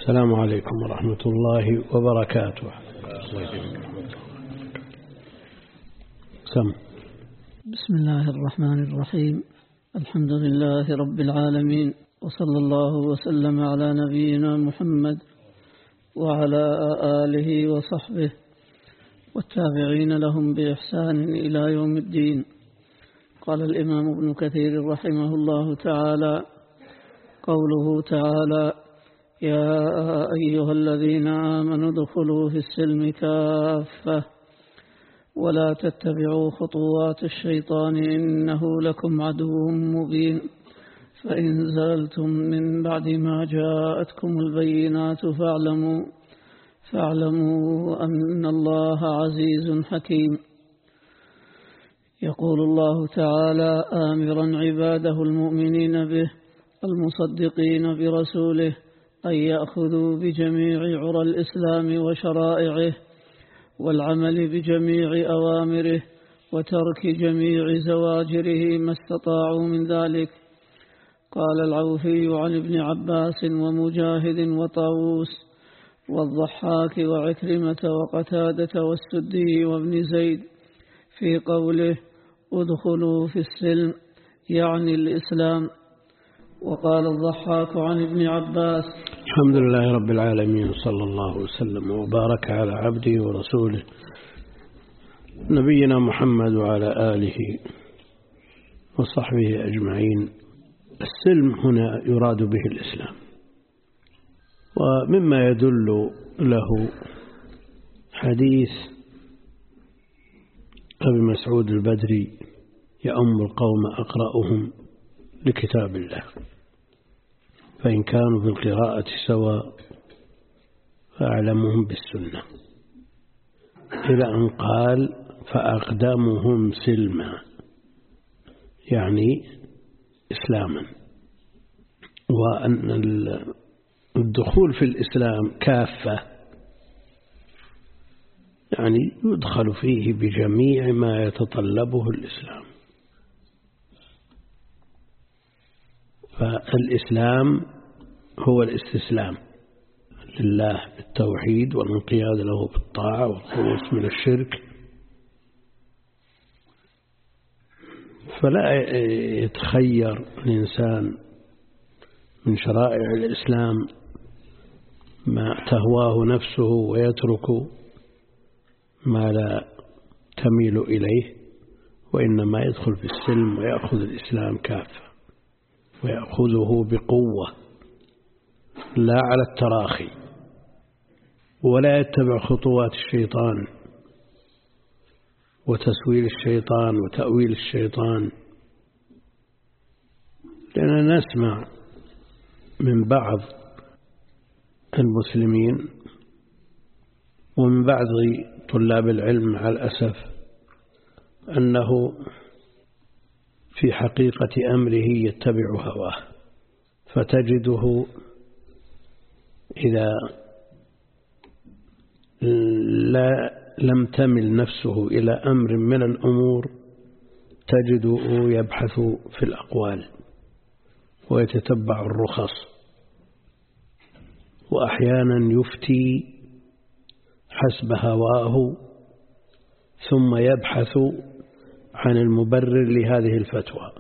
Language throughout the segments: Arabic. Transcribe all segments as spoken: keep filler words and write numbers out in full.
السلام عليكم ورحمة الله وبركاته. سم. بسم الله الرحمن الرحيم. الحمد لله رب العالمين، وصلى الله وسلم على نبينا محمد وعلى آله وصحبه والتابعين لهم بإحسان إلى يوم الدين. قال الإمام ابن كثير رحمه الله تعالى: قوله تعالى: يا أيها الذين آمنوا ادخلوا في السلم كافة ولا تتبعوا خطوات الشيطان إنه لكم عدو مبين فإن زلتم من بعد ما جاءتكم البينات فاعلموا فاعلموا أن الله عزيز حكيم. يقول الله تعالى آمرا عباده المؤمنين به المصدقين برسوله أن يأخذوا بجميع عرى الإسلام وشرائعه والعمل بجميع أوامره وترك جميع زواجره ما استطاعوا من ذلك. قال العوفي عن ابن عباس ومجاهد وطاووس والضحاك وعكرمة وقتادة والسدي وابن زيد في قوله ادخلوا في السلم يعني الإسلام. وقال الضحاك عن ابن عباس: الحمد لله رب العالمين، صلى الله وسلم وبارك على عبده ورسوله نبينا محمد وعلى آله وصحبه أجمعين. السلم هنا يراد به الإسلام، ومما يدل له حديث أبي مسعود البدري: يؤم القوم أقرأهم لكتاب الله، فإن كانوا في القراءة سواء فأعلمهم بالسنة، إلى أن قال: فأقدمهم سلما، يعني إسلاما. وأن الدخول في الإسلام كافة يعني يدخل فيه بجميع ما يتطلبه الإسلام. فالإسلام هو الاستسلام لله بالتوحيد والانقياد له بالطاعة والخلوص من الشرك، فلا يتخير الإنسان من شرائع الإسلام ما تهواه نفسه ويترك ما لا تميل إليه، وإنما يدخل في السلم ويأخذ الإسلام كافة، ويأخذه بقوة لا على التراخي، ولا يتبع خطوات الشيطان وتسويل الشيطان وتأويل الشيطان. لأننا نسمع من بعض المسلمين ومن بعض طلاب العلم مع الأسف أنه في حقيقة أمره يتبع هواه، فتجده إذا لا لم تمل نفسه إلى أمر من الأمور تجده يبحث في الأقوال ويتتبع الرخص، وأحيانا يفتي حسب هواه ثم يبحث عن المبرر لهذه الفتوى.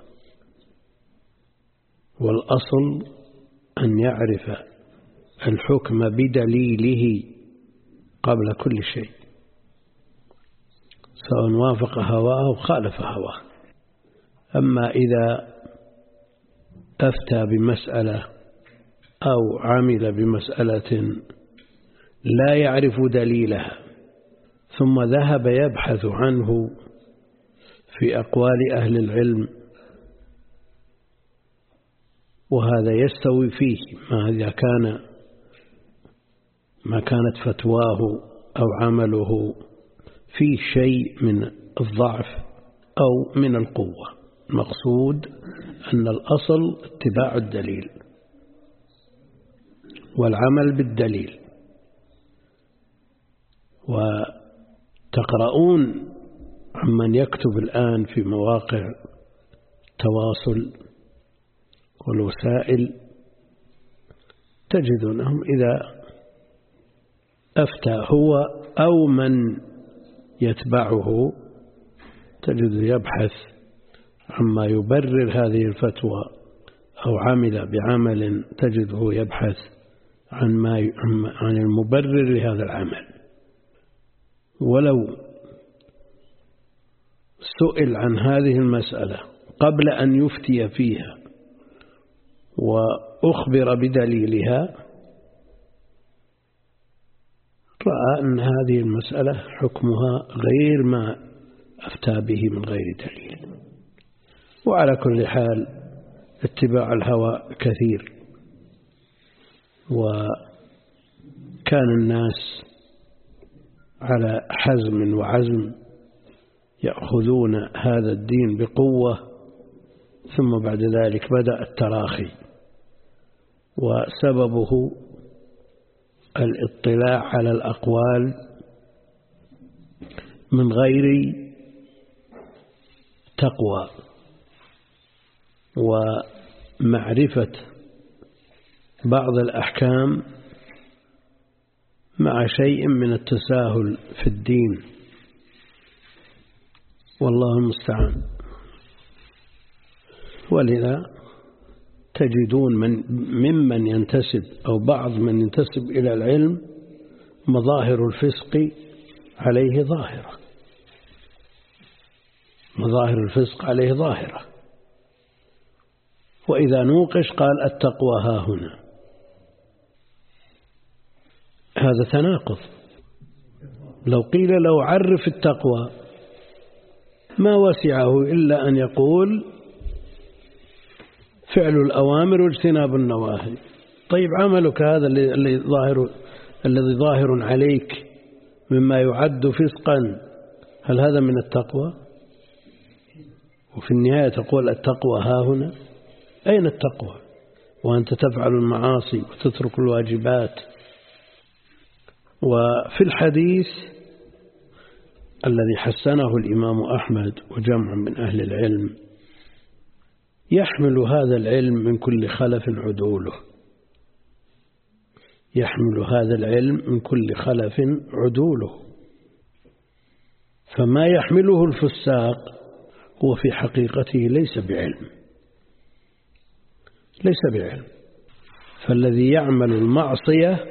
والأصل أن يعرف الحكم بدليله قبل كل شيء، سواء وافق هواه أو خالف هواه. أما إذا أفتى بمسألة أو عمل بمسألة لا يعرف دليلها ثم ذهب يبحث عنه في أقوال أهل العلم، وهذا يستوي فيه ما إذا كان ما كانت فتواه أو عمله في شيء من الضعف أو من القوة. المقصود أن الأصل اتباع الدليل والعمل بالدليل. وتقرؤون عمن يكتب الآن في مواقع التواصل والوسائل تجدونهم إذا أفتى هو أو من يتبعه تجد يبحث عما يبرر هذه الفتوى، أو عمل بعمل تجده يبحث عن ما عن المبرر لهذا العمل. ولو سئل عن هذه المسألة قبل أن يفتي فيها وأخبر بدليلها رأى أن هذه المسألة حكمها غير ما أفتى به من غير دليل. وعلى كل حال اتباع الهوى كثير، وكان الناس على حزم وعزم يأخذون هذا الدين بقوة، ثم بعد ذلك بدأ التراخي، وسببه الاطلاع على الأقوال من غير تقوى ومعرفة بعض الأحكام مع شيء من التساهل في الدين، والله المستعان. ولذا تجدون من ممن ينتسب أو بعض من ينتسب إلى العلم مظاهر الفسق عليه ظاهرة، مظاهر الفسق عليه ظاهرة، وإذا نوقش قال التقوى ها هنا. هذا تناقض. لو قيل لو عرف التقوى ما وسعه إلا أن يقول فعل الأوامر واجتناب النواهي. طيب عملك هذا الذي ظاهر الذي ظاهر عليك مما يعد فسقا، هل هذا من التقوى؟ وفي النهاية تقول التقوى ها هنا. أين التقوى وأنت تفعل المعاصي وتترك الواجبات؟ وفي الحديث الذي حسنه الإمام أحمد وجمع من أهل العلم يحمل هذا العلم من كل خلف عدوله، يحمل هذا العلم من كل خلف عدوله، فما يحمله الفساق هو في حقيقته ليس بعلم، ليس بعلم. فالذي يعمل المعصية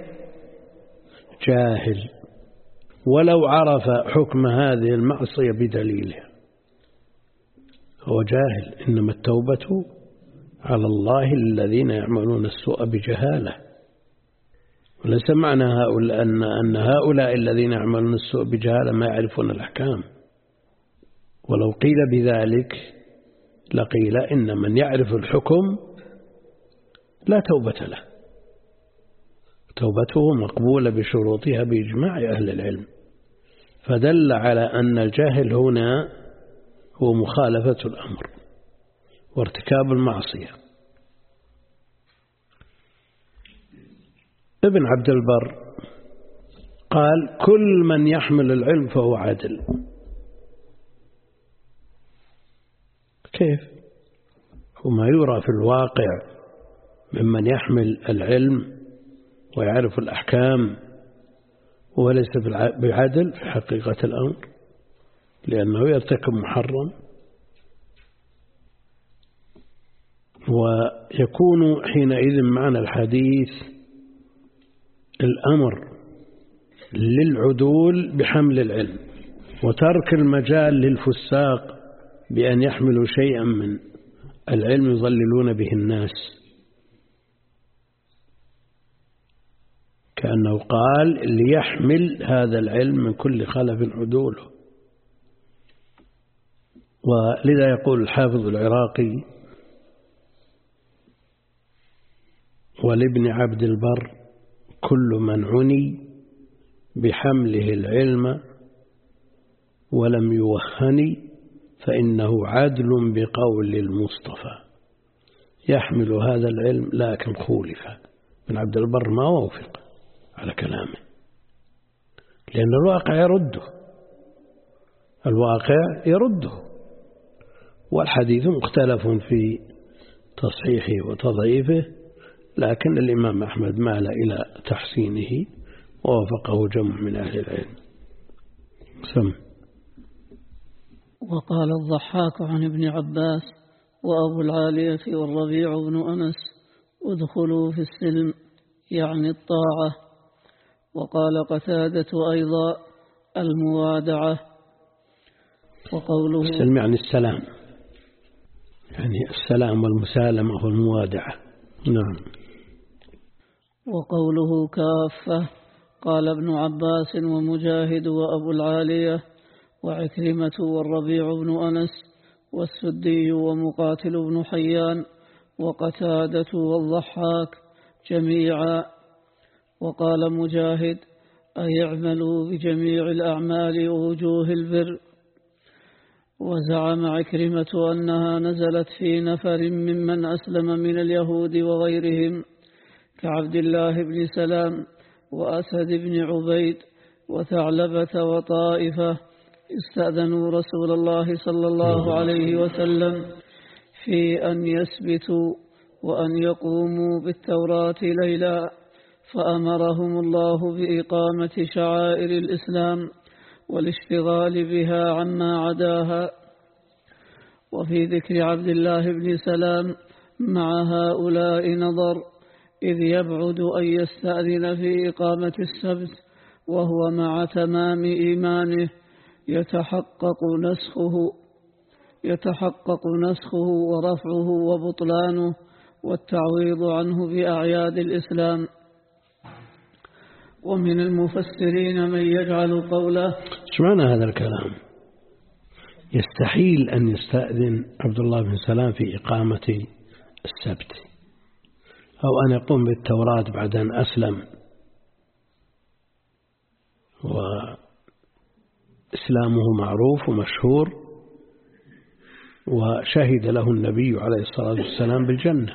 جاهل ولو عرف حكم هذه المعصية بدليلها، هو جاهل. إنما التوبة على الله الذين يعملون السوء بجهالة. وليس معنى هؤلاء أن, أن هؤلاء الذين يعملون السوء بجهالة ما يعرفون الأحكام. ولو قيل بذلك لقيل إن من يعرف الحكم لا توبة له، توبته مقبولة بشروطها بإجماع أهل العلم. فدل على أن الجاهل هنا هو مخالفة الأمر وارتكاب المعصية. ابن عبد البر قال كل من يحمل العلم فهو عادل. كيف؟ وما يرى في الواقع ممن يحمل العلم ويعرف الأحكام وليس بعدل في حقيقة الأمر، لأنه يرتكب محرم. ويكون حينئذ معنى الحديث الأمر للعدول بحمل العلم، وترك المجال للفساق بأن يحملوا شيئا من العلم يضللون به الناس. كأنه قال ليحمل هذا العلم من كل خلف عدوله. ولذا يقول الحافظ العراقي ولابن عبد البر كل من عني بحمله العلم ولم يوهني فإنه عدل بقول المصطفى. يحمل هذا العلم لكن خولف. ابن عبد البر ما وافق على كلامه، لأن الواقع يرده، الواقع يرده. والحديث مختلف في تصحيحه وتضعيفه، لكن الإمام أحمد مال إلى تحسينه ووافقه جمع من أهل العلم. سم. وقال الضحاك عن ابن عباس وأبو العالية والربيع بن أنس ادخلوا في السلم يعني الطاعة. وقال قتادة أيضا الموادعة. وقوله السلم يعني السلام، يعني السلام والمسالمة والموادعة. نعم. وقوله كافة قال ابن عباس ومجاهد وأبو العالية وعكرمة والربيع بن أنس والسدي ومقاتل بن حيان وقتادة والضحاك جميعا. وقال مجاهد أي اعملوا بجميع الأعمال ووجوه البر. وزعم عكرمة أنها نزلت في نفر ممن أسلم من اليهود وغيرهم كعبد الله بن سلام وأسد بن عبيد وثعلبة وطائفة استأذنوا رسول الله صلى الله عليه وسلم في أن يثبتوا وأن يقوموا بالتوراة ليلا، فأمرهم الله بإقامة شعائر الإسلام والاشتغال بها عما عداها. وفي ذكر عبد الله بن سلام مع هؤلاء نظر، إذ يبعد أن يستأذن في إقامة السبت وهو مع تمام إيمانه يتحقق نسخه يتحقق نسخه ورفعه وبطلانه والتعويض عنه بأعياد الإسلام. ومن المفسرين من يجعل قوله. ايش معنى هذا الكلام؟ يستحيل أن يستأذن عبد الله بن سلام في إقامة السبت أو أن يقوم بالتوراة بعد أن أسلم وإسلامه معروف ومشهور وشهد له النبي عليه الصلاة والسلام بالجنة،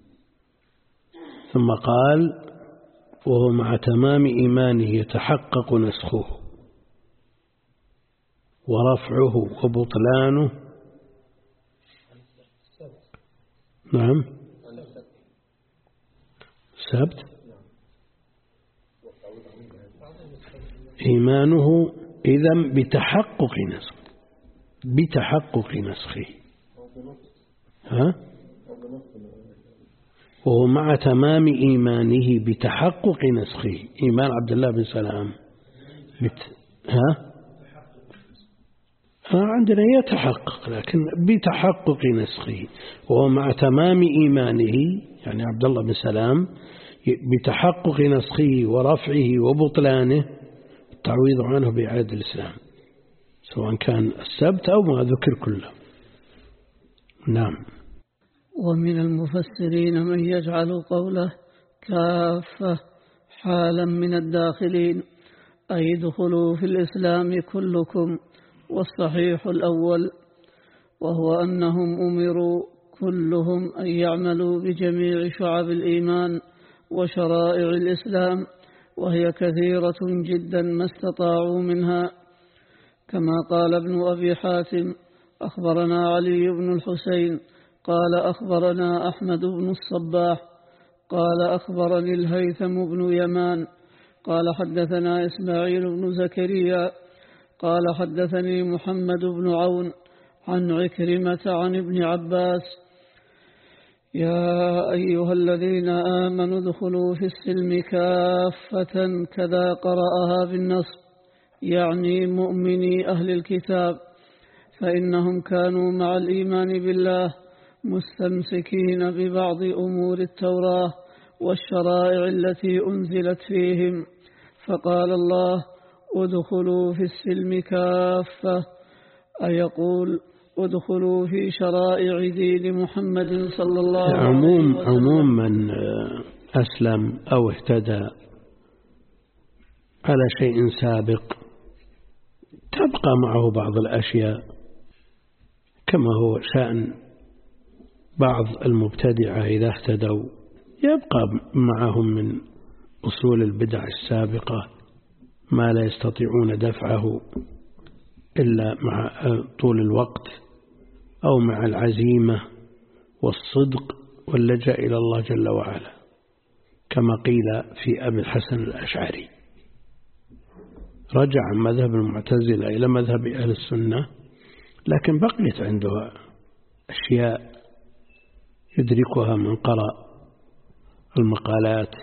ثم قال وهو مع تمام إيمانه يتحقق نسخه ورفعه وبطلانه. نعم سبت إيمانه إذن بتحقق نسخه بتحقق نسخه ها وهو مع تمام إيمانه بتحقق نسخه. إيمان عبد الله بن سلام بت... ها عندنا يتحقق لكن بتحقق نسخه، وهو مع تمام إيمانه يعني عبد الله بن سلام بتحقق نسخه ورفعه وبطلانه التعويض عنه بإعادة الإسلام سواء كان السبت أو ما ذكر كله. نعم. ومن المفسرين من يجعل قوله كافة حالا من الداخلين أي ادخلوا في الإسلام كلكم، والصحيح الأول وهو أنهم أمروا كلهم أن يعملوا بجميع شعب الإيمان وشرائع الإسلام، وهي كثيرة جدا ما استطاعوا منها، كما قال ابن أبي حاتم أخبرنا علي بن الحسين قال أخبرنا أحمد بن الصباح قال أخبرني الهيثم بن يمان قال حدثنا إسماعيل بن زكريا قال حدثني محمد بن عون عن عكرمة عن ابن عباس يا أيها الذين آمنوا ادخلوا في السلم كافة كذا قرأها بالنصب، يعني مؤمني أهل الكتاب، فإنهم كانوا مع الإيمان بالله مستمسكين ببعض أمور التوراة والشرائع التي أنزلت فيهم، فقال الله ادخلوا في السلم كافة، أيقول ادخلوا في شرائع دين محمد صلى الله عليه وسلم. وسلم. عموم من أسلم أو اهتدى على شيء سابق تبقى معه بعض الأشياء كما هو شأن بعض المبتدعة إذا اهتدوا يبقى معهم من أصول البدع السابقة ما لا يستطيعون دفعه إلا مع طول الوقت أو مع العزيمة والصدق واللجأ إلى الله جل وعلا. كما قيل في أبي الحسن الأشعري، رجع عن مذهب المعتزلة إلى مذهب أهل السنة، لكن بقيت عنده أشياء يدركها من قرأ المقالات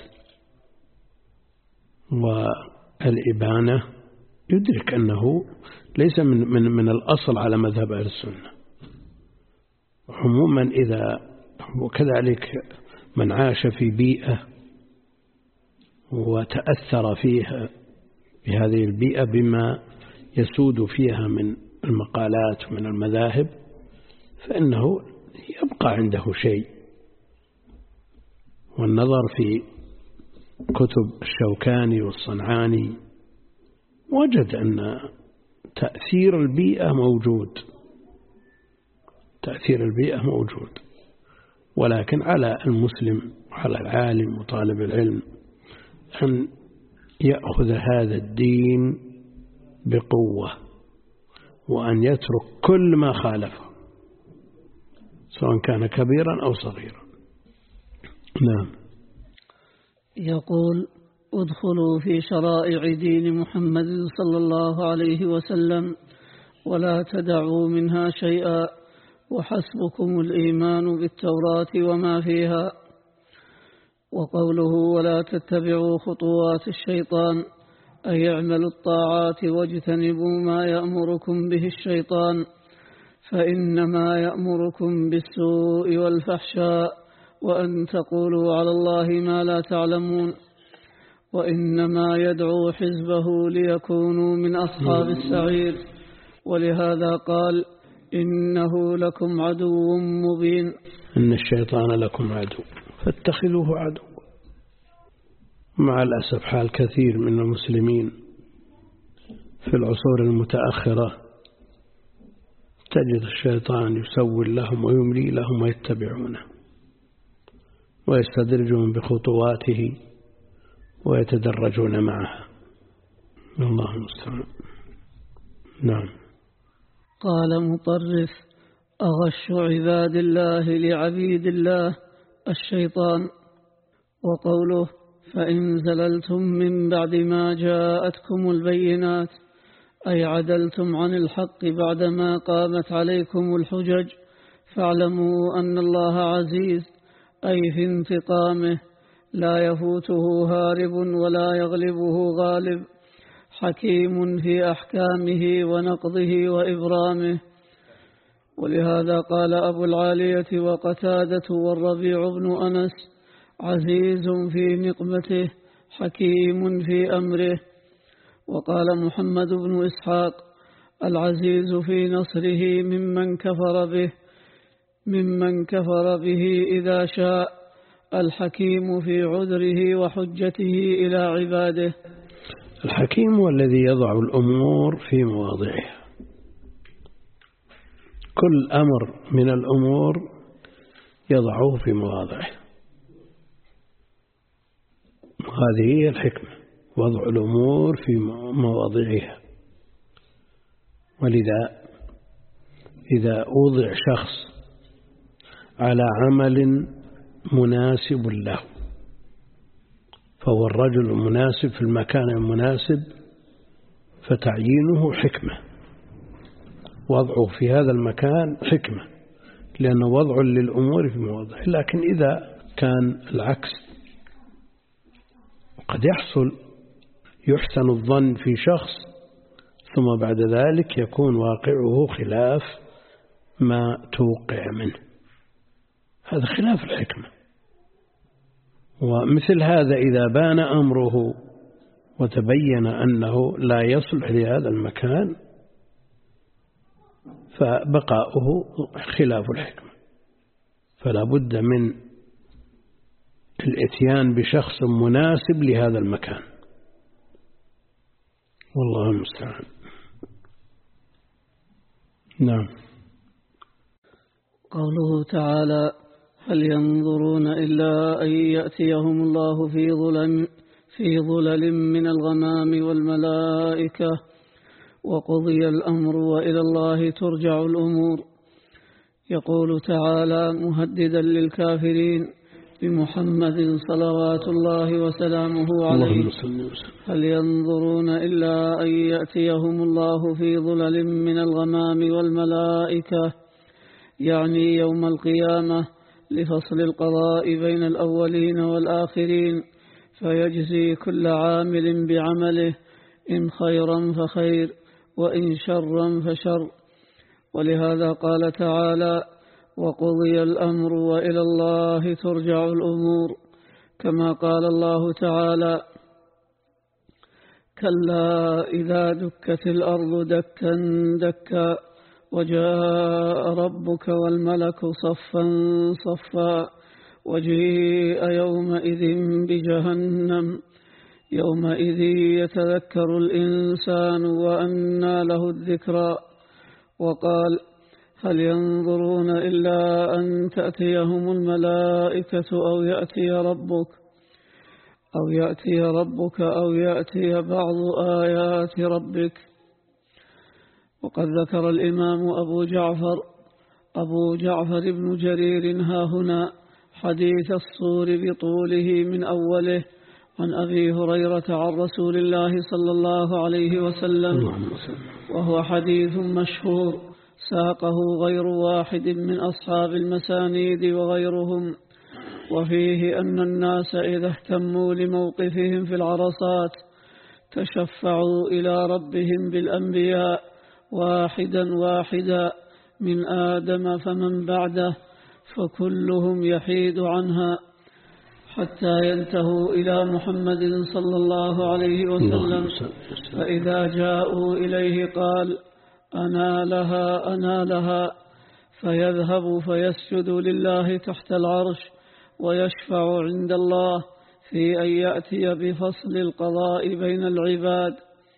والإبانة، يدرك أنه ليس من, من, من الأصل على مذهب أهل السنة عموما. إذا وكذلك من عاش في بيئة وتأثر فيها بهذه البيئة بما يسود فيها من المقالات ومن المذاهب، فإنه يبقى عنده شيء. والنظر في كتب الشوكاني والصنعاني وجد أن تأثير البيئة موجود، تأثير البيئة موجود، ولكن على المسلم وعلى العالم وطالب العلم أن يأخذ هذا الدين بقوة، وأن يترك كل ما خالفه سواء كان كبيرا أو صغيرا. نعم. يقول: ادخلوا في شرائع دين محمد صلى الله عليه وسلم ولا تدعوا منها شيئا، وحسبكم الإيمان بالتوراة وما فيها. وقوله: ولا تتبعوا خطوات الشيطان، أي اعملوا الطاعات واجتنبوا ما يأمركم به الشيطان، فإنما يأمركم بالسوء والفحشاء وأن تقولوا على الله ما لا تعلمون، وإنما يدعو حزبه ليكونوا من أصحاب السعير. ولهذا قال: إنه لكم عدو مبين. إن الشيطان لكم عدو فاتخذوه عدو. مع الأسف حال كثير من المسلمين في العصور المتأخرة تجد الشيطان يسول لهم ويملي لهم ويتبعونه ويستدرجون بخطواته ويتدرجون معها. الله المستعان. نعم. قال مطرف: أغش عباد الله لعبيد الله الشيطان. وقوله: فإن زللتم من بعد ما جاءتكم البينات، أي عدلتم عن الحق بعدما قامت عليكم الحجج، فاعلموا أن الله عزيز، أي في انتقامه لا يفوته هارب ولا يغلبه غالب، حكيم في أحكامه ونقضه وإبرامه. ولهذا قال أبو العالية وقتادة والربيع بن أنس: عزيز في نقمته حكيم في أمره. وقال محمد بن إسحاق: العزيز في نصره ممن كفر به ممن كفر به إذا شاء، الحكيم في عذره وحجته إلى عباده. الحكيم هو الذي يضع الأمور في مواضعها، كل أمر من الأمور يضعه في مواضعه، هذه هي الحكمة، وضع الأمور في مواضعها. ولذا إذا وضع شخص على عمل مناسب له فهو الرجل المناسب في المكان المناسب، فتعيينه حكمة، وضعه في هذا المكان حكمة، لأنه وضع للأمور في مواضعه. لكن إذا كان العكس، قد يحصل يحسن الظن في شخص ثم بعد ذلك يكون واقعه خلاف ما توقع منه، هذا خلاف الحكمة. ومثل هذا إذا بان أمره وتبين أنه لا يصلح لهذا المكان فبقاؤه خلاف الحكمة، فلا بد من الاتيان بشخص مناسب لهذا المكان، والله المستعان. نعم. قوله تعالى: هل ينظرون إلا أن يأتيهم الله في ظلل في ظلل من الغمام والملائكة وقضي الأمر وإلى الله ترجع الأمور. يقول تعالى مهددا للكافرين: بمحمد صلوات الله وسلامه عليه. هل ينظرون إلا أن يأتيهم الله في ظلل من الغمام والملائكة، يعني يوم القيامة، لفصل القضاء بين الأولين والآخرين، فيجزي كل عامل بعمله، إن خيرا فخير وإن شرا فشر. ولهذا قال تعالى: وقضي الأمر وإلى الله ترجع الأمور. كما قال الله تعالى: كلا إذا دكت الأرض دكا دكا وجاء ربك والملك صفا صفا وجيء يومئذ بجهنم يومئذ يتذكر الإنسان وأنى له الذكرى. وقال: هل ينظرون إلا أن تأتيهم الملائكة أو يأتي ربك أو يأتي ربك أو يأتي بعض آيات ربك. وقد ذكر الإمام أبو جعفر أبو جعفر بن جرير هاهنا حديث الصور بطوله من أوله عن أبي هريرة عن رسول الله صلى الله عليه وسلم، وهو حديث مشهور ساقه غير واحد من أصحاب المسانيد وغيرهم. وفيه أن الناس إذا اهتموا لموقفهم في العرصات تشفعوا إلى ربهم بالأنبياء واحدا واحدا من آدم فمن بعده، فكلهم يحيد عنها حتى ينتهوا إلى محمد صلى الله عليه وسلم، فإذا جاءوا إليه قال: أنا لها أنا لها، فيذهب فيسجد لله تحت العرش ويشفع عند الله في أن يأتي بفصل القضاء بين العباد،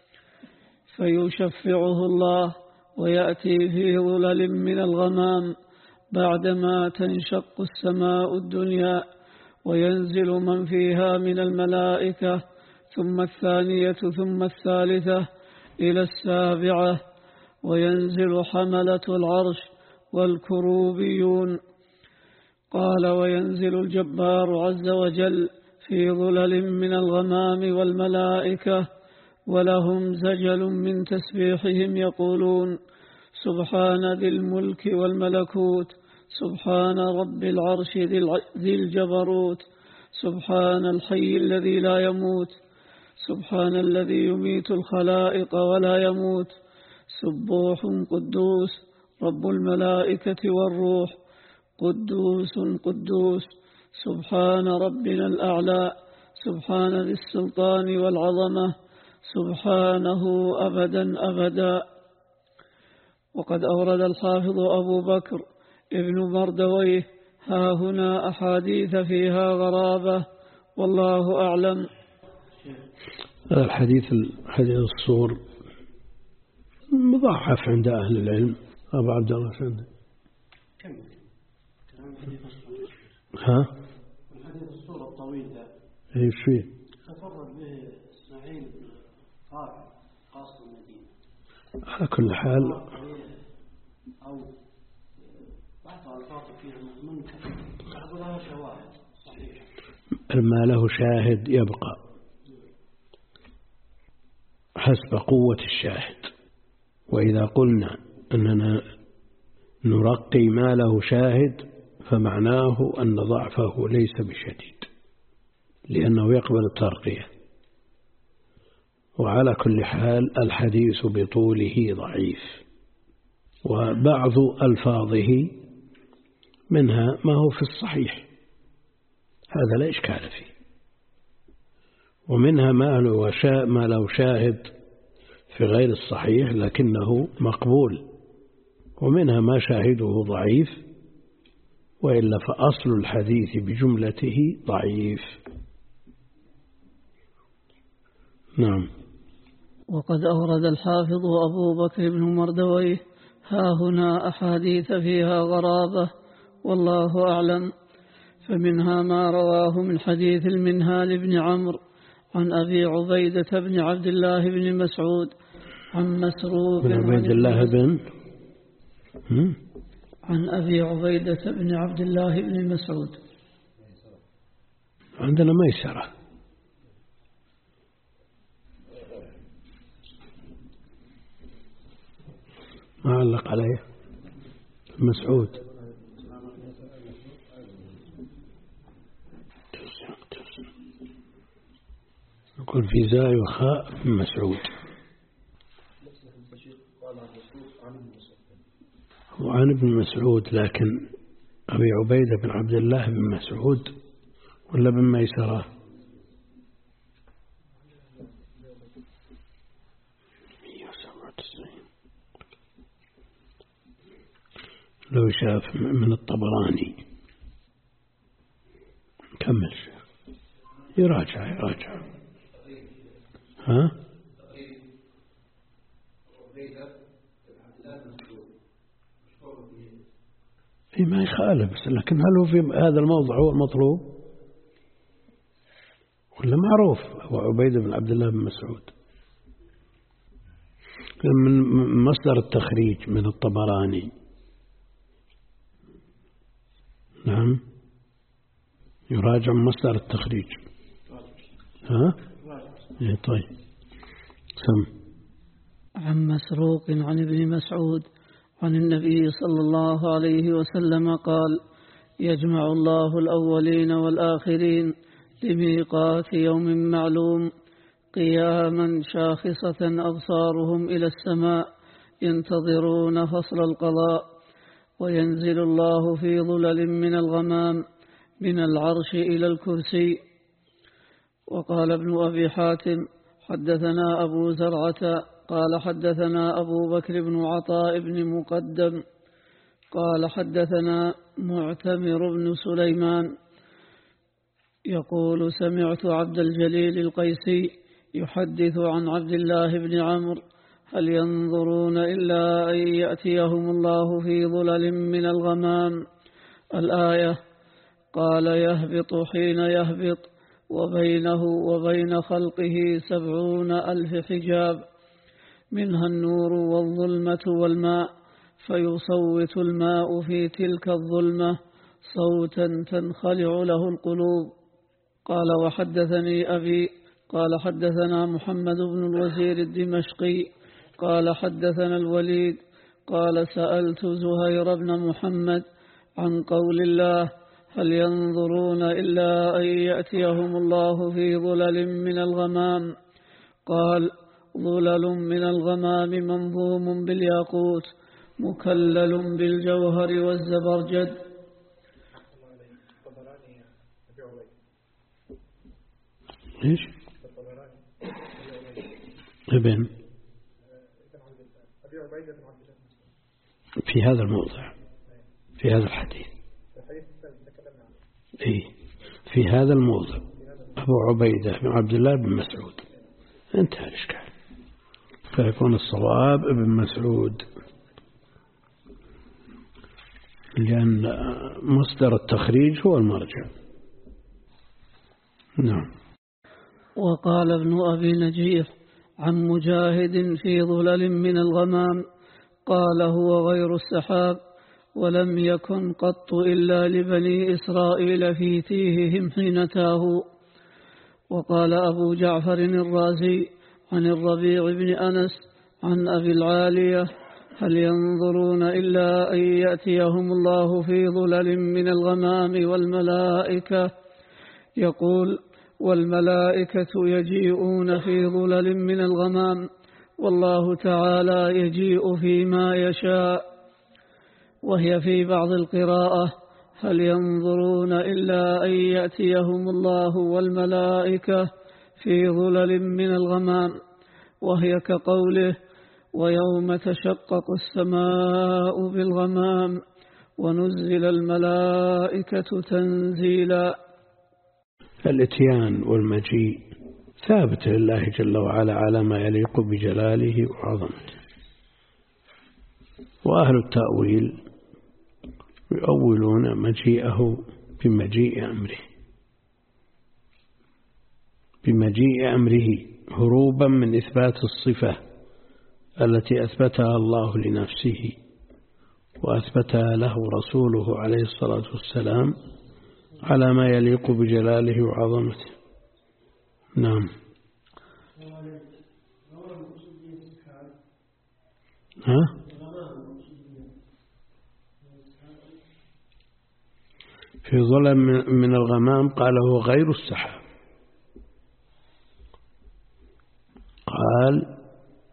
فيشفعه الله ويأتي في ظلل من الغمام بعدما تنشق السماء الدنيا، وينزل من فيها من الملائكة، ثم الثانية ثم الثالثة إلى السابعة، وينزل حملة العرش والكروبيون. قال: وينزل الجبار عز وجل في ظلل من الغمام والملائكة، ولهم زجل من تسبيحهم يقولون: سبحان ذي الملك والملكوت، سبحان رب العرش ذي الجبروت، سبحان الحي الذي لا يموت، سبحان الذي يميت الخلائق ولا يموت، سبوح قدوس رب الملائكة والروح، قدوس قدوس سبحان ربنا الأعلى، سبحان ذي السلطان والعظمة، سبحانه أبدا أبدا. وقد أورد الحافظ أبو بكر ابن مردويه ها هنا أحاديث فيها غرابة، والله أعلم. هذا الحديث حديث الصور مضاعف عند أهل العلم. أبو عبد الله شو عندك؟ ها؟ الحديث الصورة الطويل ده ايش فيه؟ تفرد به اسماعيل بن رافع قاصد المدينة. على كل حال أو بعض الألفاظ فيها منكر، بعض لها شواهد صحيح. ما له شاهد يبقى حسب قوة الشاهد. وإذا قلنا أننا نرقي ما له شاهد فمعناه أن ضعفه ليس بشديد، لأنه يقبل الترقية. وعلى كل حال الحديث بطوله ضعيف، وبعض ألفاظه منها ما هو في الصحيح، هذا لا إشكال فيه، ومنها ما له شاهد في غير الصحيح لكنه مقبول، ومنها ما شاهده ضعيف، وإلا فأصل الحديث بجملته ضعيف. نعم. وقد أورد الحافظ أبو بكر بن مردويه ها هنا أحاديث فيها غرابة، والله أعلم. فمنها ما رواه من حديث المنهال بن عمرو عن أبي عبيدة بن عبد الله بن مسعود عن مسروق بن عبيد الله بن عن أبي عبيدة بن عبد الله بن مسعود عندنا ميسرة. ما علق عليه مسعود. يقول في زاي وخاء بن مسعود. وعن ابن مسعود، لكن أبي عبيدة بن عبد الله بن مسعود ولا بن ميسرة؟ لو شاف من الطبراني. كمل شيخ، يراجع يراجع. ها؟ في ما يخالف، لكن هل هو في هذا الموضع هو المطلوب ولا معروف أبو عبيدة بن عبد الله بن مسعود؟ من مصدر التخريج من الطبراني. نعم، يراجع مصدر التخريج. ها؟ إيه طيب. سم. عن مسروق عن ابن مسعود عن النبي صلى الله عليه وسلم قال: يجمع الله الأولين والآخرين لميقات يوم معلوم قياما شاخصة أبصارهم إلى السماء ينتظرون فصل القضاء، وينزل الله في ظلل من الغمام من العرش إلى الكرسي. وقال ابن أبي حاتم: حدثنا أبو زرعة قال حدثنا أبو بكر بن عطاء بن مقدم قال حدثنا معتمر بن سليمان يقول: سمعت عبد الجليل القيسي يحدث عن عبد الله بن عمرو: هل ينظرون إلا أن يأتيهم الله في ظلل من الغمام، الآية. قال: يهبط حين يهبط وبينه وبين خلقه سبعون ألف حجاب، منها النور والظلمة والماء، فيصوت الماء في تلك الظلمة صوتا تنخلع له القلوب. قال: وحدثني أبي قال حدثنا محمد بن الوزير الدمشقي قال حدثنا الوليد قال: سألت زهير بن محمد عن قول الله: هل ينظرون إلا أن يأتيهم الله في ظلل من الغمام؟ قال: ظلل من الغمام منظوم بالياقوت مكلل بالجوهر والزبرجد. إيش؟ ابن في هذا الموضع في هذا الحديث. إيه في هذا الموضع أبو عبيدة بن عبد الله بن مسعود، انتهى الإشكال، فيكون الصواب ابن مسعود، لأن مصدر التخريج هو المرجع. نعم. وقال ابن أبي نجيح عن مجاهد: في ظلل من الغمام، قال: هو غير السحاب، ولم يكن قط إلا لبني إسرائيل في تيههم حين تاهوا. وقال أبو جعفر الرازي عن الربيع بن أنس عن أبي العالية: هل ينظرون إلا أن يأتيهم الله في ظلل من الغمام والملائكة؟ يقول: والملائكة يجيئون في ظلل من الغمام، والله تعالى يجيء فيما يشاء. وهي في بعض القراءة: هل ينظرون إلا أن يأتيهم الله والملائكة في ظلل من الغمام، وهي كقوله: ويوم تشقق السماء بالغمام ونزل الملائكة تنزيلا. الاتيان والمجيء ثابت لله جل وعلا على ما يليق بجلاله وعظمته، وأهل التأويل يؤولون مجيئه بمجيء أمره بمجيء أمره هروبا من إثبات الصفة التي أثبتها الله لنفسه وأثبتها له رسوله عليه الصلاة والسلام على ما يليق بجلاله وعظمته. نعم. ها؟ في ظلم من الغمام قال هو غير السحاب. قال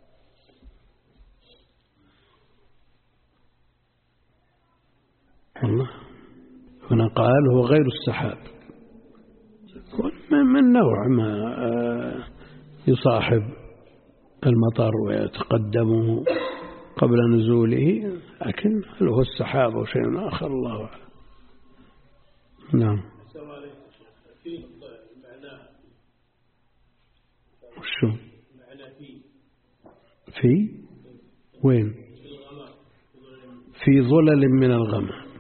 الله هنا قال هو غير السحاب، من نوع ما يصاحب المطر ويتقدمه قبل نزوله، لكن هل هو السحاب أو شيء آخر الله أعلم. نعم. وشو في وين؟ في ظلل من الغمام.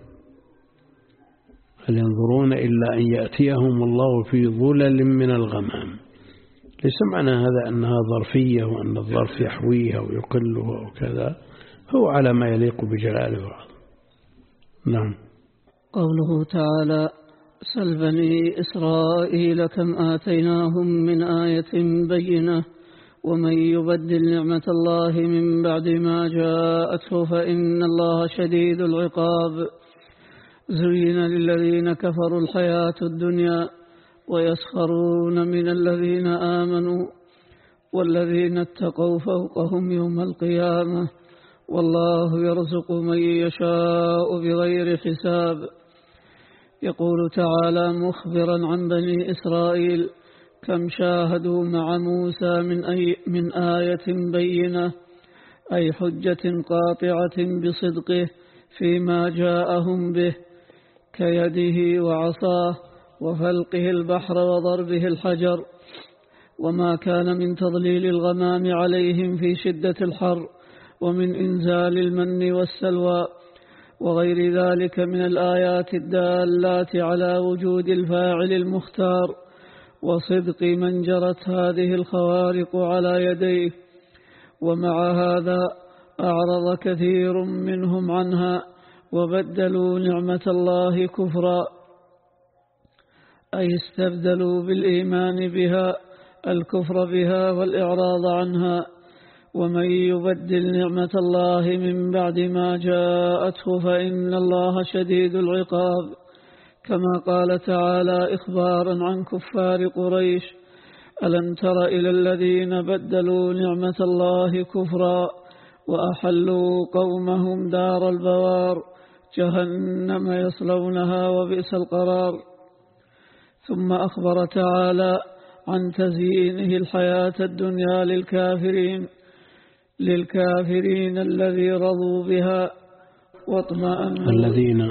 هل ينظرون إلا أن يأتيهم الله في ظلل من الغمام. ليس معنى هذا أنها ظرفية وأن الظرف يحويها ويقلها وكذا، هو على ما يليق بجلاله وعظمته. نعم. قوله تعالى: سل بني إسرائيل كم آتيناهم من آية بينة ومن يبدل نعمة الله من بعد ما جاءته فإن الله شديد العقاب. زين للذين كفروا الحياة الدنيا ويسخرون من الذين آمنوا والذين اتقوا فوقهم يوم القيامة والله يرزق من يشاء بغير حساب. يقول تعالى مخبرا عن بني إسرائيل كم شاهدوا مع موسى من, أي من آية بينة، أي حجة قاطعة بصدقه فيما جاءهم به، كيده وعصاه وفلقه البحر وضربه الحجر، وما كان من تضليل الغمام عليهم في شدة الحر ومن إنزال المن والسلوى وغير ذلك من الآيات الدالات على وجود الفاعل المختار وصدق من جرت هذه الخوارق على يديه. ومع هذا أعرض كثير منهم عنها وبدلوا نعمة الله كفرا، أي استبدلوا بالإيمان بها الكفر بها والإعراض عنها. ومن يبدل نعمة الله من بعد ما جاءته فإن الله شديد العقاب، كما قال تعالى إخبارا عن كفار قريش: ألم تر إلى الذين بدلوا نعمة الله كفرا وأحلوا قومهم دار البوار جهنم يصلونها وبئس القرار. ثم أخبر تعالى عن تزيينه الحياة الدنيا للكافرين للكافرين الذي رضوا بها واطمأنوا الذين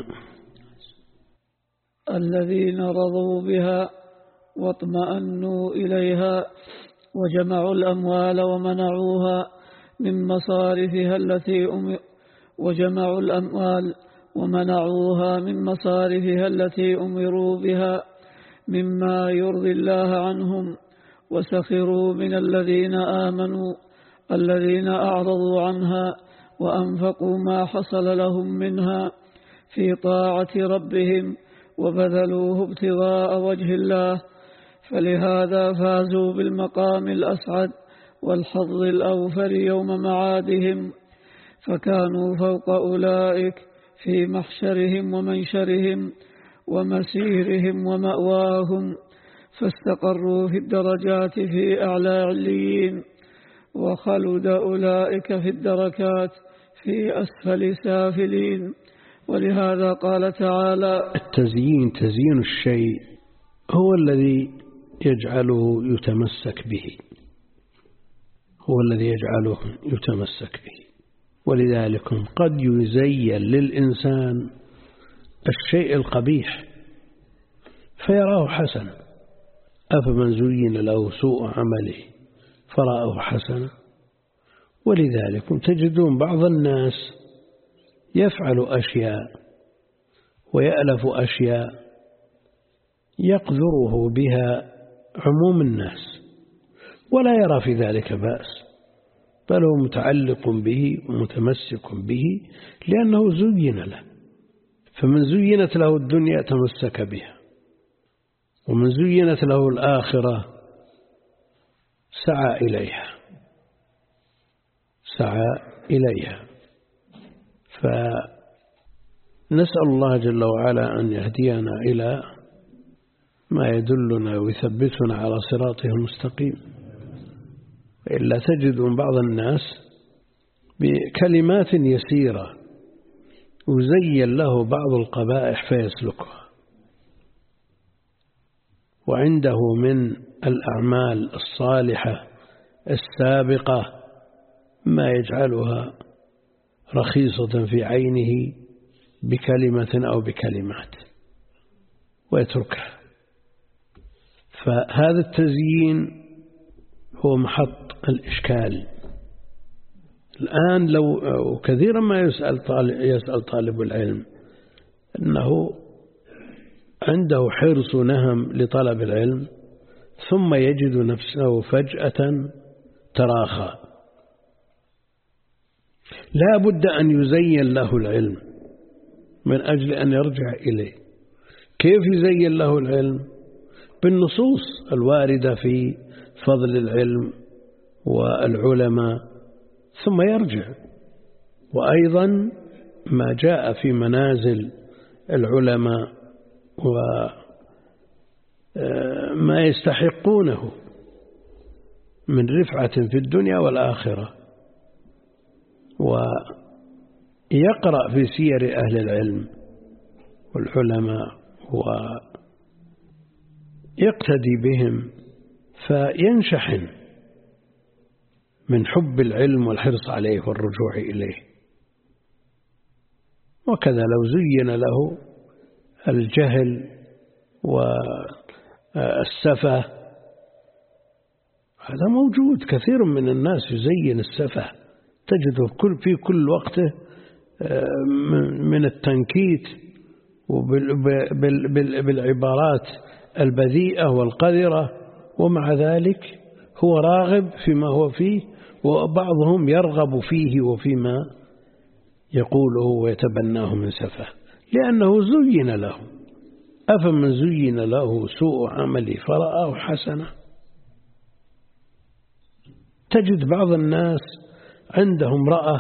الذين رضوا بها واطمأنوا إليها وجمعوا الأموال ومنعوها من مصارفها التي أمر وجمعوا الأموال ومنعوها من مصارفها التي أمروا بها مما يرضي الله عنهم، وسخروا من الذين آمنوا الذين أعرضوا عنها وأنفقوا ما حصل لهم منها في طاعة ربهم وبذلوه ابتغاء وجه الله، فلهذا فازوا بالمقام الأسعد والحظ الأوفر يوم معادهم، فكانوا فوق أولئك في محشرهم ومنشرهم ومسيرهم ومأواهم، فاستقروا في الدرجات في أعلى عليين، وخلد أولئك في الدركات في أسفل سافلين. ولهذا قال تعالى: التزيين تزيين الشيء هو الذي يجعله يتمسك به، هو الذي يجعله يتمسك به. ولذلك قد يزين للإنسان الشيء القبيح فيراه حسنا، أفمن زين له سوء عمله فرآه حسنا. ولذلك تجدون بعض الناس يفعل أشياء ويألف أشياء يقذره بها عموم الناس ولا يرى في ذلك بأس، بل هو متعلق به ومتمسك به لأنه زين له، فمن زينت له الدنيا تمسك بها ومن زينت له الآخرة سعى إليها سعى إليها فنسأل الله جل وعلا أن يهدينا إلى ما يدلنا ويثبتنا على صراطه المستقيم. إلا تجد من بعض الناس بكلمات يسيرة يزين له بعض القبائح فيسلكها، وعنده من الأعمال الصالحة السابقة ما يجعلها رخيصة في عينه بكلمة أو بكلمات ويتركها. فهذا التزيين هو محط الإشكال. الآن لو كثيرا ما يسأل طالب, يسأل طالب العلم أنه عنده حرص نهم لطلب العلم ثم يجد نفسه فجأة تراخى، لا بد أن يزين له العلم من أجل أن يرجع إليه. كيف يزين له العلم؟ بالنصوص الواردة في فضل العلم والعلماء ثم يرجع، وأيضا ما جاء في منازل العلماء وما يستحقونه من رفعة في الدنيا والآخرة، ويقرأ في سير أهل العلم والعلماء ويقتدي بهم فينشحن من حب العلم والحرص عليه والرجوع إليه. وكذا لو زين له الجهل والسفة، هذا موجود، كثير من الناس يزين السفة، تجده كل في كل وقته من التنكيت وبالعبارات البذيئة والقذرة، ومع ذلك هو راغب فيما هو فيه، وبعضهم يرغب فيه وفيما يقوله ويتبناه من سفه لأنه زين له. أفمن زين له سوء عمله فرآه حسنة؟ تجد بعض الناس عنده امرأة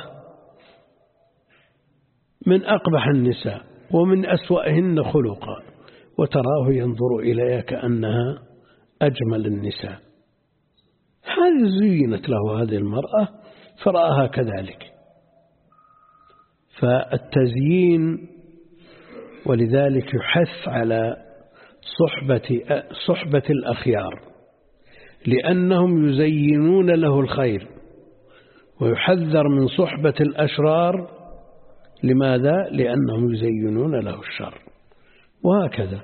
من أقبح النساء ومن أسوأهن خلقا، وتراه ينظر إليها كأنها أجمل النساء. هذه زينت له هذه المرأة فرآها كذلك. فالتزيين ولذلك يحث على صحبة صحبة الأخيار لأنهم يزينون له الخير، ويحذر من صحبة الأشرار. لماذا؟ لأنهم يزينون له الشر، وهكذا.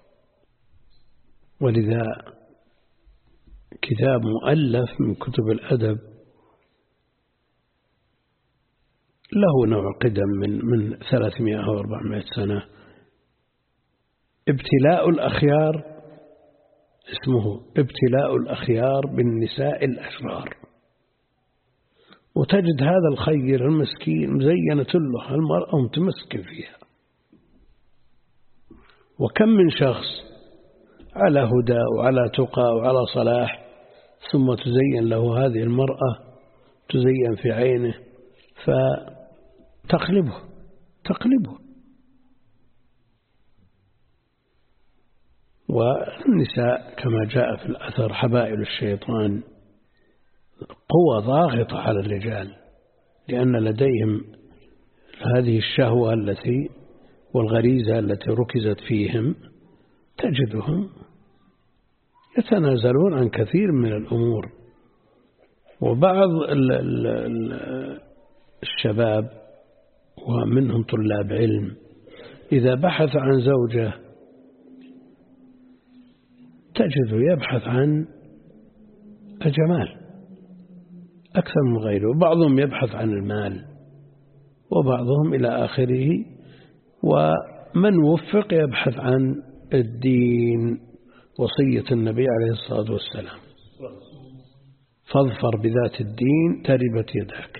ولذا كتاب مؤلف من كتب الأدب له نوع قدم من من ثلاثمائة أو أربعمائة سنة، ابتلاء الأخيار، اسمه ابتلاء الأخيار بالنساء الأشرار. وتجد هذا الخير المسكين مزينة له المرأة متمسك فيها. وكم من شخص على هدى وعلى تقى وعلى صلاح ثم تزين له هذه المرأة، تزين في عينه فتقلبه تقلبه. والنساء كما جاء في الأثر حبائل الشيطان، قوة ضاغطة على الرجال، لأن لديهم هذه الشهوة التي والغريزة التي ركزت فيهم، تجدهم يتنازلون عن كثير من الأمور. وبعض الشباب ومنهم طلاب علم إذا بحث عن زوجة تجده يبحث عن الجمال أكثر من غيره، وبعضهم يبحث عن المال، وبعضهم إلى آخره. ومن وفق يبحث عن الدين، وصية النبي عليه الصلاة والسلام: فاظفر بذات الدين تربت يداك.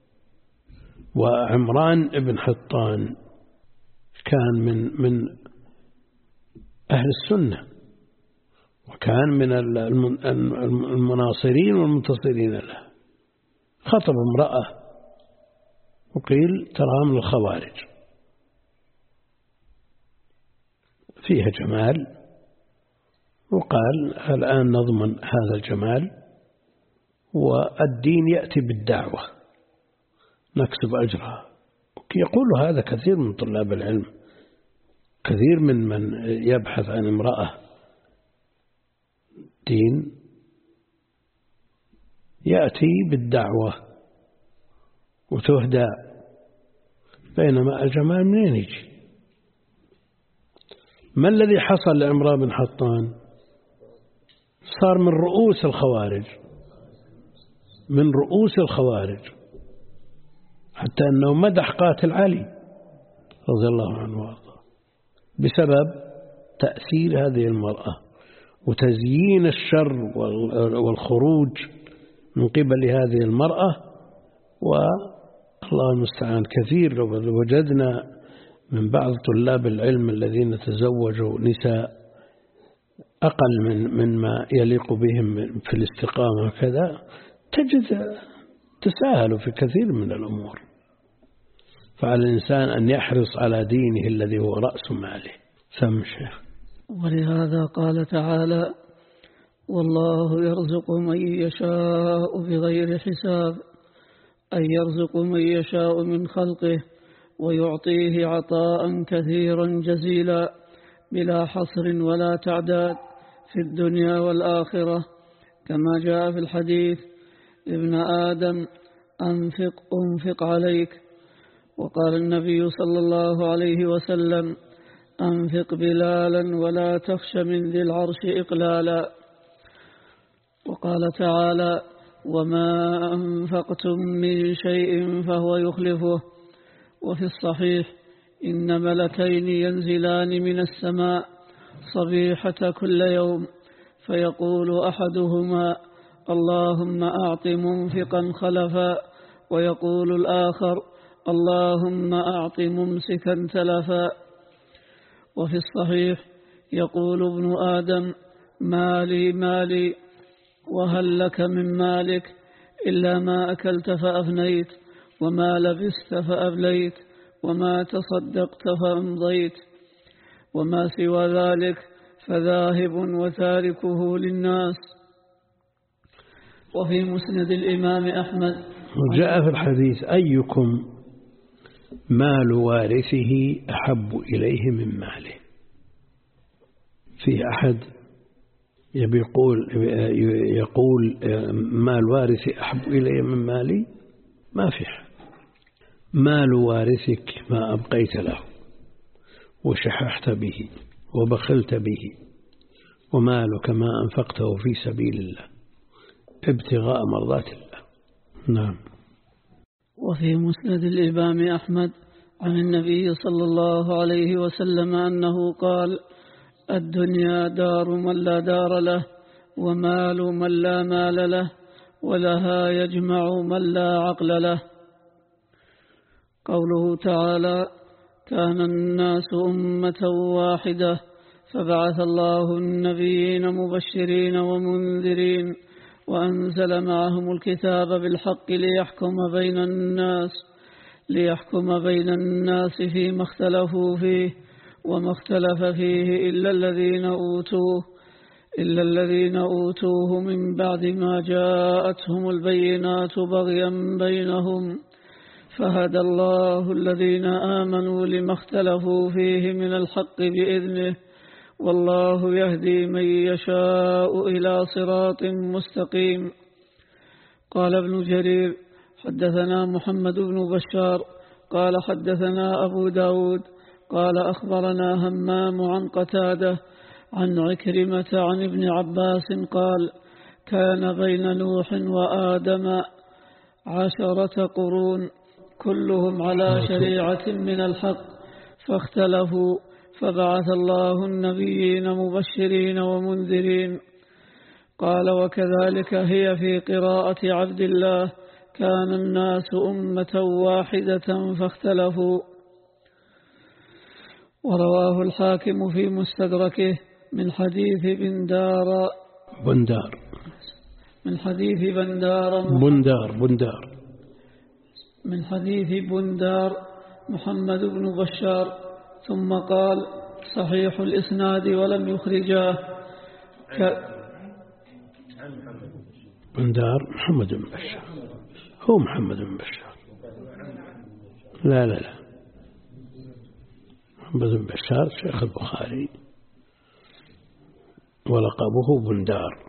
وعمران بن حطان كان من من أهل السنة، وكان من المناصرين والمنتصرين له. خطب امرأة وقيل تراها من الخوارج، فيها جمال، وقال الآن نضمن هذا الجمال والدين يأتي بالدعوة نكسب أجرها. يقول هذا كثير من طلاب العلم، كثير من من يبحث عن امرأة دين يأتي بالدعوة وتهدى، بينما الجمال منين يجي؟ ما الذي حصل لعمران بن حطان؟ صار من رؤوس الخوارج، من رؤوس الخوارج، حتى أنه مدح قاتل علي رضي الله عنه وارضاه بسبب تأثير هذه المرأة وتزيين الشر والخروج من قبل هذه المرأة. والله المستعان كثير لو وجدنا من بعض طلاب العلم الذين تزوجوا نساء أقل من من ما يليق بهم في الاستقامة كذا، تجد تساهلوا في كثير من الأمور. فعلى الإنسان أن يحرص على دينه الذي هو رأس ماله. سم شيخ. ولهذا قال تعالى: والله يرزق من يشاء بغير حساب، أي يرزق من يشاء من خلقه ويعطيه عطاء كثيرا جزيلا بلا حصر ولا تعداد في الدنيا والآخرة، كما جاء في الحديث: ابن آدم أنفق أنفق عليك. وقال النبي صلى الله عليه وسلم: أنفق بلالا ولا تخش من ذي العرش إقلالا. وقال تعالى: وما أنفقتم من شيء فهو يخلفه. وفي الصحيح: إن ملكين ينزلان من السماء صبيحة كل يوم، فيقول أحدهما: اللهم أعط منفقا خلفا، ويقول الآخر: اللهم أعط ممسكا تلفا. وفي الصحيح: يقول ابن آدم: مالي مالي، وهل لك من مالك إلا ما أكلت فأفنيت، وما لبست فأبليت، وما تصدقت فأمضيت، وما سوى ذلك فذاهب وتاركه للناس. وفي مسند الإمام أحمد جاء في الحديث: أيكم مال وارثه أحب إليه من ماله؟ في أحد يقول يقول مال وارثي أحب إليه من مالي؟ ما في حد. مال وارثك ما أبقيت له وشححت به وبخلت به، ومالك ما أنفقته في سبيل الله ابتغاء مرضات الله. نعم. وفي مسند الإمام أحمد عن النبي صلى الله عليه وسلم أنه قال: الدنيا دار من لا دار له، ومال من لا مال له، ولها يجمع من لا عقل له. قوله تعالى: كان الناس أمة واحدة فبعث الله النبيين مبشرين ومنذرين وأنزل معهم الكتاب بالحق ليحكم بين الناس ليحكم بين الناس فيما اختلفوا فيه، وما اختلف فيه إلا الذين أوتوه إلا الذين أوتوه من بعد ما جاءتهم البينات بغيا بينهم، فهدى الله الذين آمنوا لما اختلفوا فيه من الحق بإذنه، والله يهدي من يشاء إلى صراط مستقيم. قال ابن جرير: حدثنا محمد بن بشار قال حدثنا أبو داود قال أخبرنا همام عن قتادة عن عكرمة عن ابن عباس قال: كان بين نوح وآدم عشرة قرون كلهم على شريعة من الحق، فاختلفوا فبعث الله النبيين مبشرين ومنذرين. قال: وكذلك هي في قراءة عبد الله: كان الناس أمة واحدة فاختلفوا. ورواه الحاكم في مستدركه من حديث بندار بندار من حديث بندار بندار بندار من حديث بندار محمد بن بشار ثم قال صحيح الإسناد ولم يخرجاه ك... بندار محمد بن بشار هو محمد بن بشار لا لا لا محمد بن بشار شيخ البخاري ولقبه بندار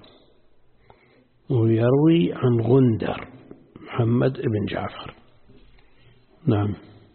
ويروي عن غندر محمد بن جعفر. نعم.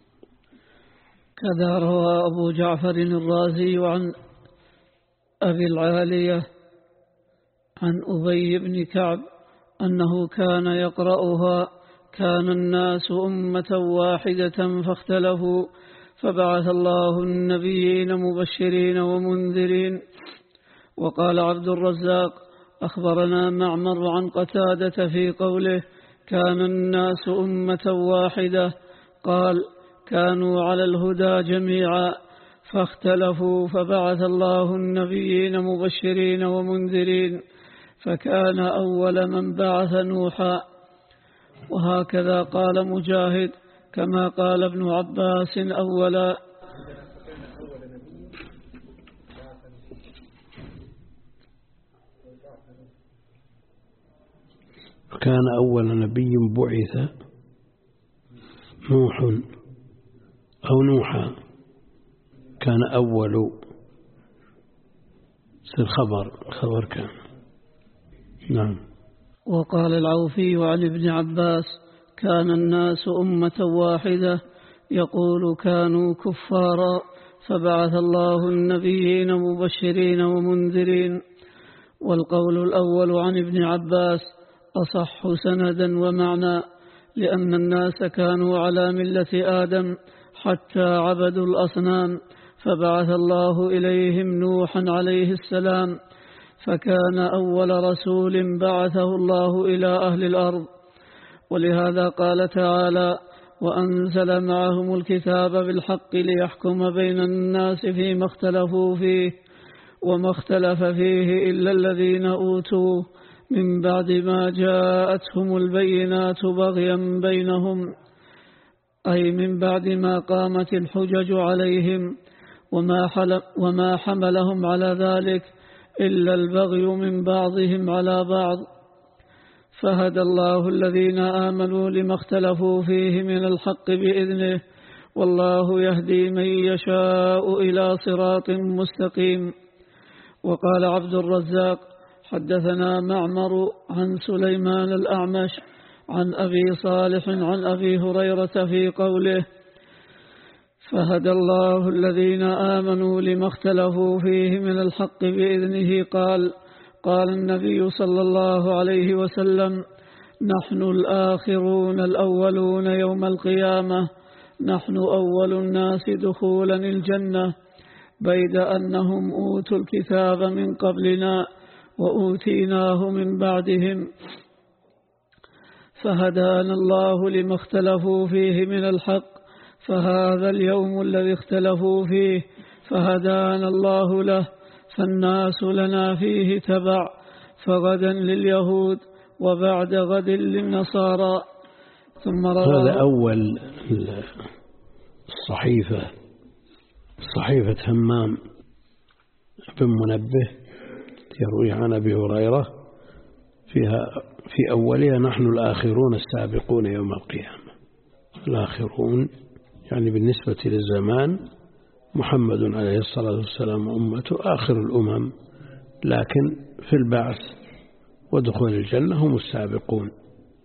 كذا روى أبو جعفر الرازي عن أبي العالية عن أبي بن كعب أنه كان يقرأها كان الناس أمة واحدة فاختلفوا فبعث الله النبيين مبشرين ومنذرين. وقال عبد الرزاق أخبرنا معمر عن قتادة في قوله كان الناس أمة واحدة قال كانوا على الهدى جميعا فاختلفوا فبعث الله النبيين مبشرين ومنذرين فكان أول من بعث نوحا. وهكذا قال مجاهد كما قال ابن عباس أولا. كان أول نبي بعث نوح أو نوحا كان أول سر خبر خبر كان. نعم. وقال العوفي عن ابن عباس كان الناس أمة واحدة يقول كانوا كفارا فبعث الله النبيين مبشرين ومنذرين. والقول الأول عن ابن عباس أصح سندا ومعنى لأن الناس كانوا على ملة آدم حتى عبدوا الأصنام فبعث الله إليهم نوحا عليه السلام فكان أول رسول بعثه الله إلى أهل الأرض. ولهذا قال تعالى وأنزل معهم الكتاب بالحق ليحكم بين الناس فيما اختلفوا فيه وما اختلف فيه إلا الذين أوتوه من بعد ما جاءتهم البينات بغيا بينهم أي من بعد ما قامت الحجج عليهم وما, وما حملهم على ذلك إلا البغي من بعضهم على بعض فهدى الله الذين آمنوا لما اختلفوا فيه من الحق بإذنه والله يهدي من يشاء إلى صراط مستقيم. وقال عبد الرزاق حدثنا معمر عن سليمان الأعمش عن أبي صالح عن أبي هريرة في قوله فهدى الله الذين آمنوا لما اختلفوا فيه من الحق بإذنه قال قال النبي صلى الله عليه وسلم نحن الآخرون الأولون يوم القيامة نحن أول الناس دخولا الجنة بيد أنهم أوتوا الكتاب من قبلنا وأوتيناه من بعدهم فهدانا الله لما اختلفوا فيه من الحق فهذا اليوم الذي اختلفوا فيه فهدانا الله له فالناس لنا فيه تبع فغدا لليهود وبعد غد للنصارى. ثم هذا أول الصحيفة صحيفة همام بن منبه يروي عن أبي هريرة فيها في أولها نحن الآخرون السابقون يوم القيامة. الآخرون يعني بالنسبة للزمان محمد عليه الصلاة والسلام أمته آخر الأمم لكن في البعث ودخول الجنة هم السابقون.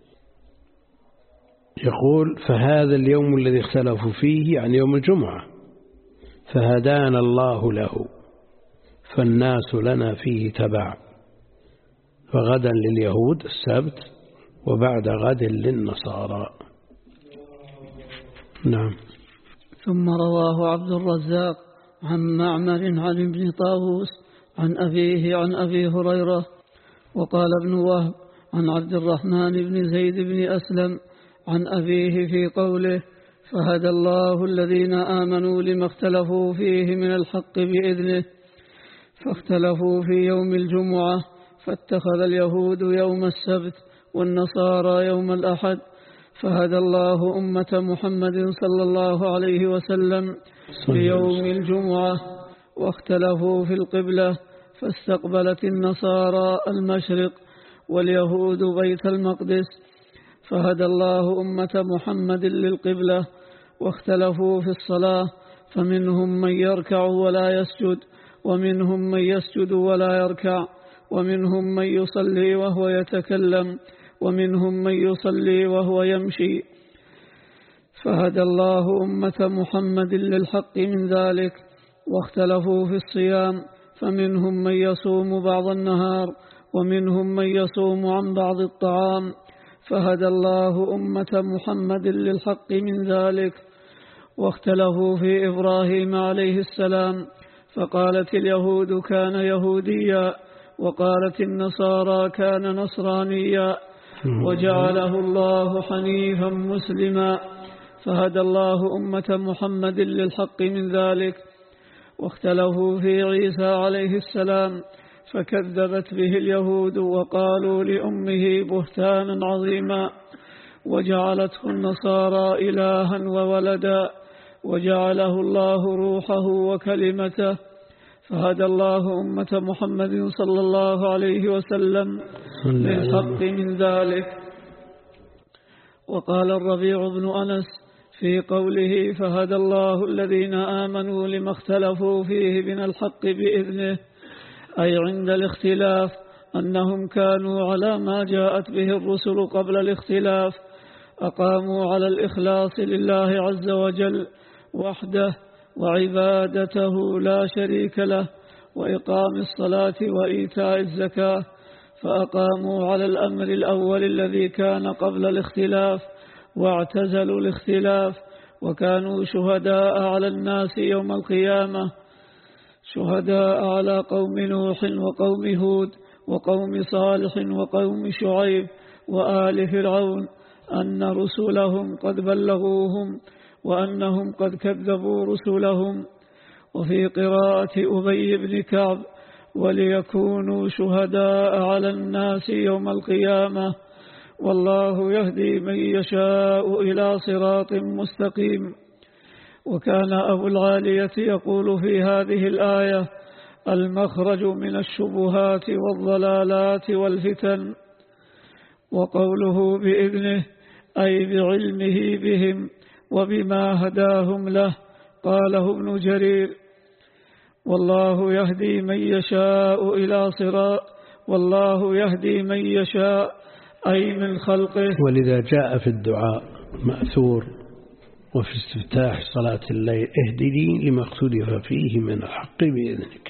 يقول فهذا اليوم الذي اختلفوا فيه عن يوم الجمعة فهدانا الله له فالناس لنا فيه تبع فغدا لليهود السبت وبعد غد للنصارى. نعم. ثم رواه عبد الرزاق عن معمر عن ابن طاووس عن أبيه عن أبي هريرة. وقال ابن وهب عن عبد الرحمن بن زيد بن أسلم عن أبيه في قوله فهدى الله الذين آمنوا لما اختلفوا فيه من الحق بإذنه فاختلفوا في يوم الجمعة، فاتخذ اليهود يوم السبت والنصارى يوم الأحد، فهدى الله أمة محمد صلى الله عليه وسلم في يوم الجمعة. واختلفوا في القبلة، فاستقبلت النصارى المشرق واليهود بيت المقدس، فهدى الله أمة محمد للقبلة. واختلفوا في الصلاة، فمنهم من يركع ولا يسجد، ومنهم من يسجد ولا يركع، ومنهم من يصلي وهو يتكلم، ومنهم من يصلي وهو يمشي، فهدى الله أمة محمد للحق من ذلك. واختلفوا في الصيام، فمنهم من يصوم بعض النهار، ومنهم من يصوم عن بعض الطعام، فهدى الله أمة محمد للحق من ذلك. واختلفوا في إبراهيم عليه السلام، فقالت اليهود كان يهوديا، وقالت النصارى كان نصرانيا، وجعله الله حنيفا مسلما، فهدى الله أمة محمد للحق من ذلك. واختلفوا في عيسى عليه السلام، فكذبت به اليهود وقالوا لأمه بهتانا عظيما، وجعلته النصارى إلها وولدا، وجعله الله روحه وكلمته، فهدى الله أمة محمد صلى الله عليه وسلم للحق من ذلك. وقال الربيع بن أنس في قوله فهدى الله الذين آمنوا لما اختلفوا فيه من الحق بإذنه، أي عند الاختلاف أنهم كانوا على ما جاءت به الرسل قبل الاختلاف، أقاموا على الإخلاص لله عز وجل وحده وعبادته لا شريك له، وإقام الصلاة وإيتاء الزكاة، فأقاموا على الأمر الأول الذي كان قبل الاختلاف واعتزلوا الاختلاف، وكانوا شهداء على الناس يوم القيامة، شهداء على قوم نوح وقوم هود وقوم صالح وقوم شعيب وآل فرعون أن رسلهم قد بلغوهم وأنهم قد كذبوا رسلهم. وفي قراءة أبي بن كعب وليكونوا شهداء على الناس يوم القيامة، والله يهدي من يشاء إلى صراط مستقيم. وكان أبو العالية يقول في هذه الآية المخرج من الشبهات والضلالات والفتن. وقوله بإذنه أي بعلمه بهم وبما هداهم له، قاله ابن جرير والله يهدي من يشاء إلى صراط والله يهدي من يشاء أي من خلقه. ولذا جاء في الدعاء مأثور وفي استفتاح صلاة الليل اهدني لما اختلف فيه من الحق بإذنك.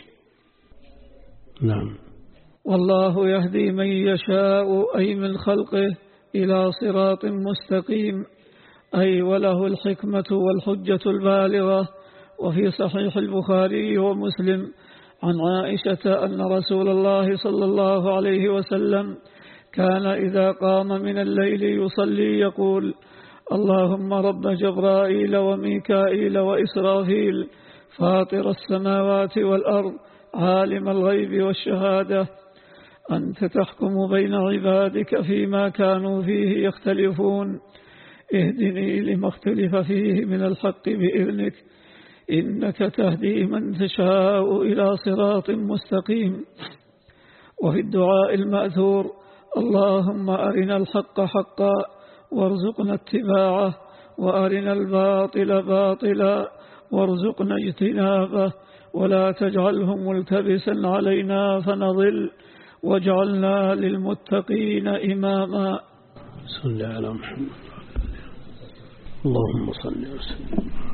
نعم. والله يهدي من يشاء أي من خلقه إلى صراط مستقيم، أي وله الحكمة والحجة البالغة. وفي صحيح البخاري ومسلم عن عائشة أن رسول الله صلى الله عليه وسلم كان إذا قام من الليل يصلي يقول اللهم رب جبرائيل وميكائيل وإسرافيل فاطر السماوات والأرض عالم الغيب والشهادة أنت تحكم بين عبادك فيما كانوا فيه يختلفون اهدني لما اختلف فيه من الحق بإذنك إنك تهدي من تشاء إلى صراط مستقيم. وفي الدعاء المأثور اللهم أرنا الحق حقا وارزقنا اتباعه وأرنا الباطل باطلا وارزقنا اجتنابه ولا تجعله ملتبسا علينا فنضل واجعلنا للمتقين إماما. صل على محمد اللهم صل وسلم.